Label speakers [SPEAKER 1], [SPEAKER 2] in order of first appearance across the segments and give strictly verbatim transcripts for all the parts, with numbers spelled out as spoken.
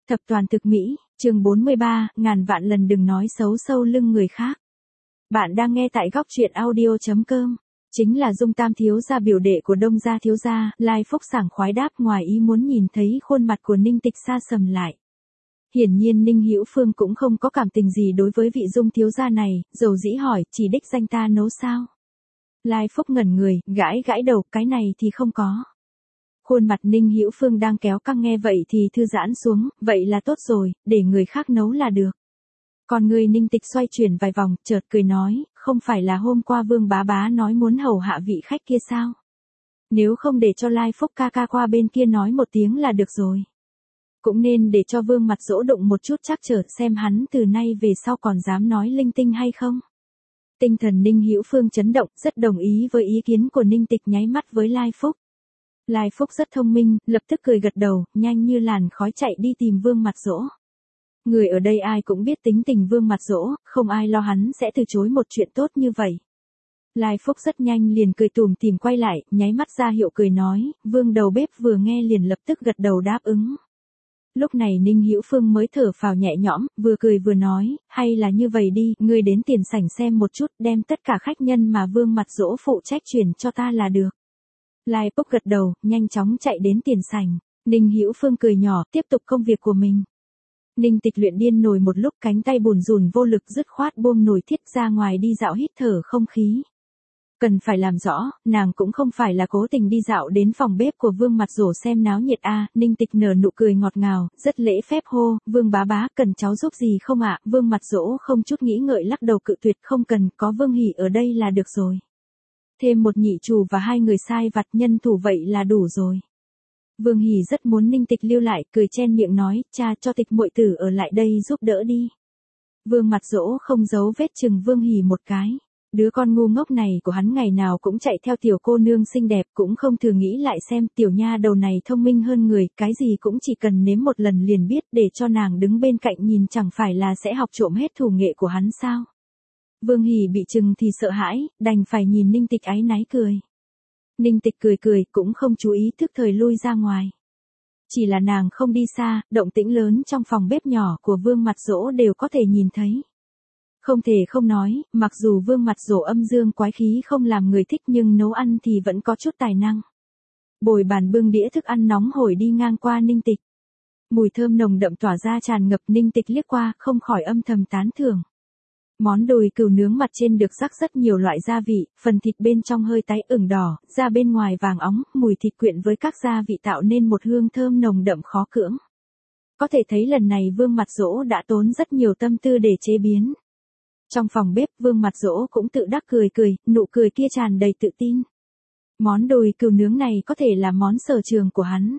[SPEAKER 1] Thập toàn thực mỹ, chương bốn mươi ba, ngàn vạn lần đừng nói xấu sau lưng người khác. Bạn đang nghe tại góc truyện audio chấm com. Chính là Dung Tam thiếu gia biểu đệ của Đông gia thiếu gia, Lai Phúc sảng khoái đáp ngoài ý muốn nhìn thấy khuôn mặt của Ninh Tịch xa sầm lại. Hiển nhiên Ninh Hữu Phương cũng không có cảm tình gì đối với vị Dung thiếu gia này, dầu dĩ hỏi, chỉ đích danh ta nấu sao? Lai Phúc ngẩn người, gãi gãi đầu, cái này thì không có. Khuôn mặt Ninh Hữu Phương đang kéo căng nghe vậy thì thư giãn xuống, vậy là tốt rồi, để người khác nấu là được. Còn người Ninh Tịch xoay chuyển vài vòng, chợt cười nói, không phải là hôm qua Vương bá bá nói muốn hầu hạ vị khách kia sao? Nếu không để cho Lai Phúc ca ca qua bên kia nói một tiếng là được rồi. Cũng nên để cho Vương mặt dỗ đụng một chút chắc trở xem hắn từ nay về sau còn dám nói linh tinh hay không. Tinh thần Ninh Hữu Phương chấn động, rất đồng ý với ý kiến của Ninh Tịch, nháy mắt với Lai Phúc. Lai Phúc rất thông minh, lập tức cười gật đầu, nhanh như làn khói chạy đi tìm Vương mặt dỗ. Người ở đây ai cũng biết tính tình Vương mặt dỗ, không ai lo hắn sẽ từ chối một chuyện tốt như vậy. Lai Phúc rất nhanh liền cười tủm tỉm quay lại, nháy mắt ra hiệu cười nói, Vương đầu bếp vừa nghe liền lập tức gật đầu đáp ứng. Lúc này Ninh Hữu Phương mới thở phào nhẹ nhõm, vừa cười vừa nói, hay là như vậy đi, ngươi đến tiền sảnh xem một chút, đem tất cả khách nhân mà Vương mặt dỗ phụ trách chuyển cho ta là được. Lai Phúc gật đầu, nhanh chóng chạy đến tiền sảnh. Ninh Hữu Phương cười nhỏ, tiếp tục công việc của mình. Ninh Tịch luyện điên nồi một lúc, cánh tay bùn rùn vô lực dứt khoát buông nồi thiết ra ngoài đi dạo hít thở không khí. Cần phải làm rõ, nàng cũng không phải là cố tình đi dạo đến phòng bếp của Vương mặt dỗ xem náo nhiệt a. À, Ninh Tịch nở nụ cười ngọt ngào, rất lễ phép hô, Vương bá bá cần cháu giúp gì không ạ? À? Vương mặt dỗ không chút nghĩ ngợi lắc đầu cự tuyệt, không cần, có Vương Hỉ ở đây là được rồi. Thêm một nhị trù và hai người sai vặt nhân thủ vậy là đủ rồi. Vương Hỉ rất muốn Ninh Tịch lưu lại, cười chen miệng nói, cha cho Tịch muội tử ở lại đây giúp đỡ đi. Vương mặt dỗ không giấu vết chừng Vương Hỉ một cái. Đứa con ngu ngốc này của hắn ngày nào cũng chạy theo tiểu cô nương xinh đẹp, cũng không thử nghĩ lại xem tiểu nha đầu này thông minh hơn người, cái gì cũng chỉ cần nếm một lần liền biết, để cho nàng đứng bên cạnh nhìn chẳng phải là sẽ học trộm hết thủ nghệ của hắn sao. Vương Hỉ bị chừng thì sợ hãi, đành phải nhìn Ninh Tịch áy náy cười. Ninh Tịch cười cười, cũng không chú ý thức thời lui ra ngoài. Chỉ là nàng không đi xa, động tĩnh lớn trong phòng bếp nhỏ của Vương mặt dỗ đều có thể nhìn thấy. Không thể không nói, mặc dù Vương mặt dỗ âm dương quái khí không làm người thích nhưng nấu ăn thì vẫn có chút tài năng. Bồi bàn bưng đĩa thức ăn nóng hổi đi ngang qua Ninh Tịch. Mùi thơm nồng đậm tỏa ra tràn ngập, Ninh Tịch liếc qua, không khỏi âm thầm tán thưởng. Món đùi cừu nướng mặt trên được rắc rất nhiều loại gia vị, phần thịt bên trong hơi tái ửng đỏ, da bên ngoài vàng óng, mùi thịt quyện với các gia vị tạo nên một hương thơm nồng đậm khó cưỡng. Có thể thấy lần này Vương mặt dỗ đã tốn rất nhiều tâm tư để chế biến. Trong phòng bếp, Vương mặt dỗ cũng tự đắc cười cười, nụ cười kia tràn đầy tự tin. Món đùi cừu nướng này có thể là món sở trường của hắn.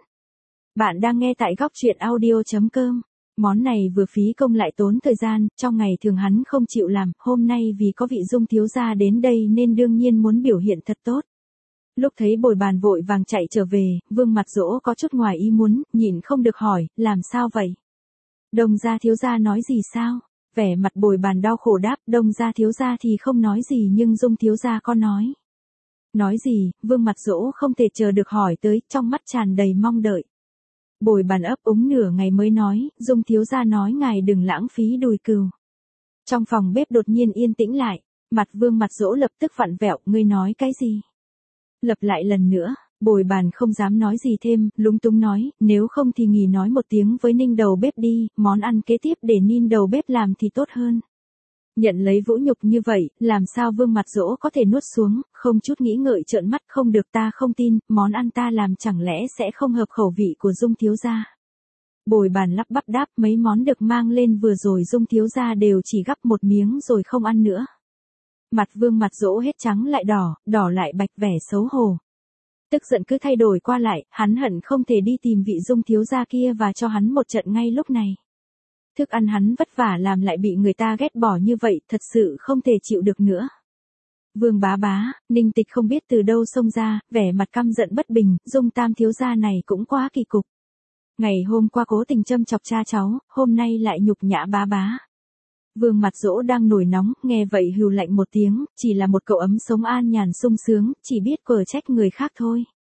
[SPEAKER 1] Bạn đang nghe tại góc truyện audio chấm com. Món này vừa phí công lại tốn thời gian, trong ngày thường hắn không chịu làm, hôm nay vì có vị Dung thiếu gia đến đây nên đương nhiên muốn biểu hiện thật tốt. Lúc thấy bồi bàn vội vàng chạy trở về, Vương mặt dỗ có chút ngoài ý muốn, nhịn không được hỏi, làm sao vậy? Đông gia thiếu gia nói gì sao? Vẻ mặt bồi bàn đau khổ đáp, Đông gia thiếu gia thì không nói gì nhưng Dung thiếu gia có nói. Nói gì? Vương mặt dỗ không thể chờ được hỏi tới, trong mắt tràn đầy mong đợi. Bồi bàn ấp úng nửa ngày mới nói, Dung thiếu gia nói ngài đừng lãng phí đùi cừu. Trong phòng bếp đột nhiên yên tĩnh lại, mặt Vương mặt dỗ lập tức vặn vẹo, ngươi nói cái gì? Lặp lại lần nữa, bồi bàn không dám nói gì thêm, lúng túng nói, nếu không thì nghỉ nói một tiếng với Ninh đầu bếp đi, món ăn kế tiếp để Ninh đầu bếp làm thì tốt hơn. Nhận lấy vũ nhục như vậy, làm sao Vương mặt dỗ có thể nuốt xuống, không chút nghĩ ngợi trợn mắt, không được, ta không tin, món ăn ta làm chẳng lẽ sẽ không hợp khẩu vị của Dung thiếu gia. Bồi bàn lắp bắp đáp, mấy món được mang lên vừa rồi Dung thiếu gia đều chỉ gắp một miếng rồi không ăn nữa. Mặt Vương mặt dỗ hết trắng lại đỏ, đỏ lại bạch, vẻ xấu hổ. Tức giận cứ thay đổi qua lại, hắn hận không thể đi tìm vị Dung thiếu gia kia và cho hắn một trận ngay lúc này. Thức ăn hắn vất vả làm lại bị người ta ghét bỏ như vậy, thật sự không thể chịu được nữa. Vương bá bá, Ninh Tịch không biết từ đâu xông ra, vẻ mặt căm giận bất bình, Dung Tam thiếu gia này cũng quá kỳ cục. Ngày hôm qua cố tình châm chọc cha cháu, hôm nay lại nhục nhã bá bá. Vương mặt dỗ đang nổi nóng, nghe vậy hừ lạnh một tiếng, chỉ là một cậu ấm sống an nhàn sung sướng, chỉ biết cờ trách người khác thôi.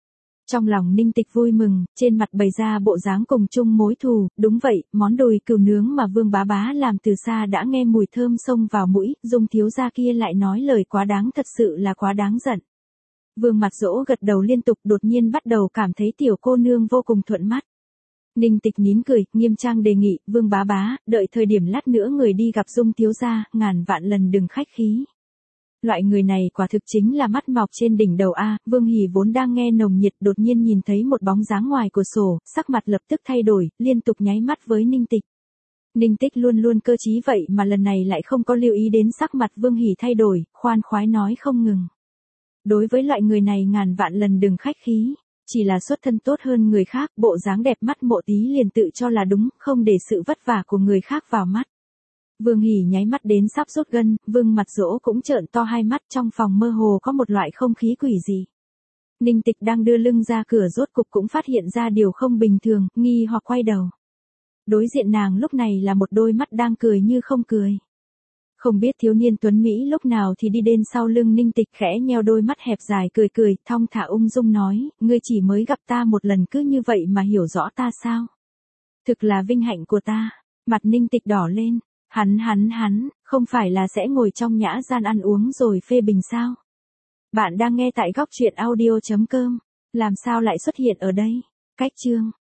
[SPEAKER 1] Trong lòng Ninh Tịch vui mừng, trên mặt bày ra bộ dáng cùng chung mối thù, đúng vậy, món đùi cừu nướng mà Vương Bá Bá làm từ xa đã nghe mùi thơm xông vào mũi, Dung thiếu gia kia lại nói lời quá đáng, thật sự là quá đáng giận. Vương Mặt Dỗ gật đầu liên tục, đột nhiên bắt đầu cảm thấy tiểu cô nương vô cùng thuận mắt. Ninh Tịch nín cười, nghiêm trang đề nghị, Vương Bá Bá, đợi thời điểm lát nữa người đi gặp Dung thiếu gia, ngàn vạn lần đừng khách khí. Loại người này quả thực chính là mắt mọc trên đỉnh đầu a. Vương Hỉ vốn đang nghe nồng nhiệt, đột nhiên nhìn thấy một bóng dáng ngoài cửa sổ, sắc mặt lập tức thay đổi, liên tục nháy mắt với Ninh Tịch. Ninh Tịch luôn luôn cơ trí vậy mà lần này lại không có lưu ý đến sắc mặt Vương Hỉ thay đổi, khoan khoái nói không ngừng. Đối với loại người này ngàn vạn lần đừng khách khí, chỉ là xuất thân tốt hơn người khác, bộ dáng đẹp mắt Mộ Tí liền tự cho là đúng, không để sự vất vả của người khác vào mắt. Vương Hỉ nháy mắt đến sắp rút gân, Vương Mặt Dỗ cũng trợn to hai mắt, trong phòng mơ hồ có một loại không khí quỷ dị. Ninh Tịch đang đưa lưng ra cửa rốt cục cũng phát hiện ra điều không bình thường, nghi hoặc quay đầu. Đối diện nàng lúc này là một đôi mắt đang cười như không cười. Không biết thiếu niên tuấn Mỹ lúc nào thì đi đến sau lưng Ninh Tịch, khẽ nheo đôi mắt hẹp dài cười cười, thong thả ung dung nói, ngươi chỉ mới gặp ta một lần cứ như vậy mà hiểu rõ ta sao? Thực là vinh hạnh của ta. Mặt Ninh Tịch đỏ lên. Hắn hắn hắn, không phải là sẽ ngồi trong nhã gian ăn uống rồi phê bình sao? Bạn đang nghe tại góc truyện audio chấm com, làm sao lại xuất hiện ở đây? Cách chương